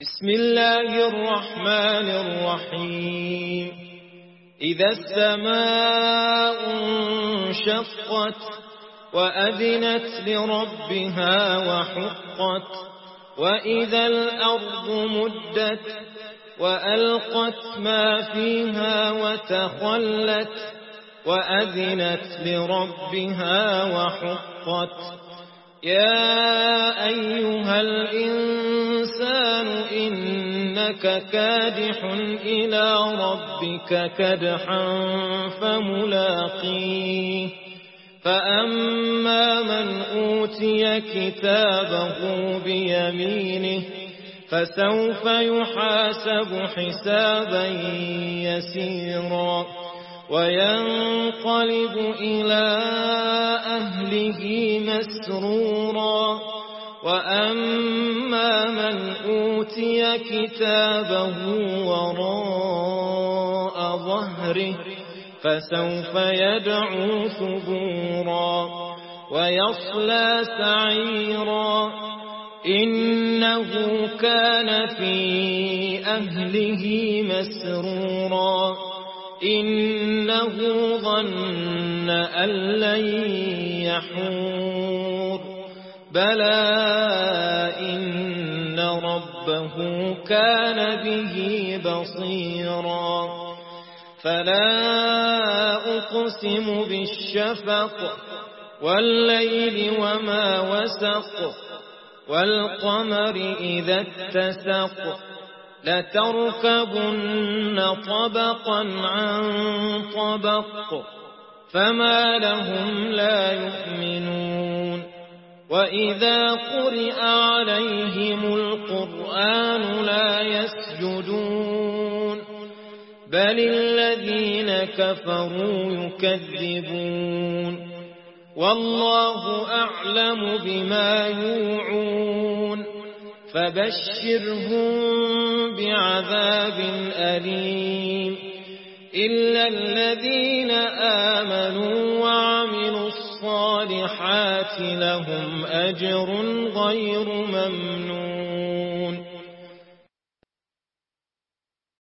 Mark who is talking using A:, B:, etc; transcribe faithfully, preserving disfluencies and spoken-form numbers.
A: بسم الله الرحمن الرحيم إذا السماء انشقت وأذنت لربها وحقت وإذا الأرض مدت وألقت ما فيها وتخلت وأذنت لربها وحقت يا أيها الإنسان إنك كادح إلى ربك كدحا فملاقيه فأما من أوتي كتابه بيمينه فسوف يحاسب حسابا يسيرا وينقلب إلى أهله مسرورا وأما من أوتي كتابه وراء ظهره فسوف يدعو ثبورا ويصلى سعيرا إنه كان في أهله مسرورا إنه ظن أن لن يحور بلى إن ربه كان به بصيرا فلا أقسم بالشفق والليل وما وسق والقمر إذا اتسق لتركبن طبقا عن طبق فما لهم لا يؤمنون وإذا قرئ عليهم القرآن لا يسجدون بل الذين كفروا يكذبون والله أعلم بما يوعون فبشرهم بعذاب أليم إلا الذين آمنوا وعملوا الصالحات لهم أجر غير ممنون.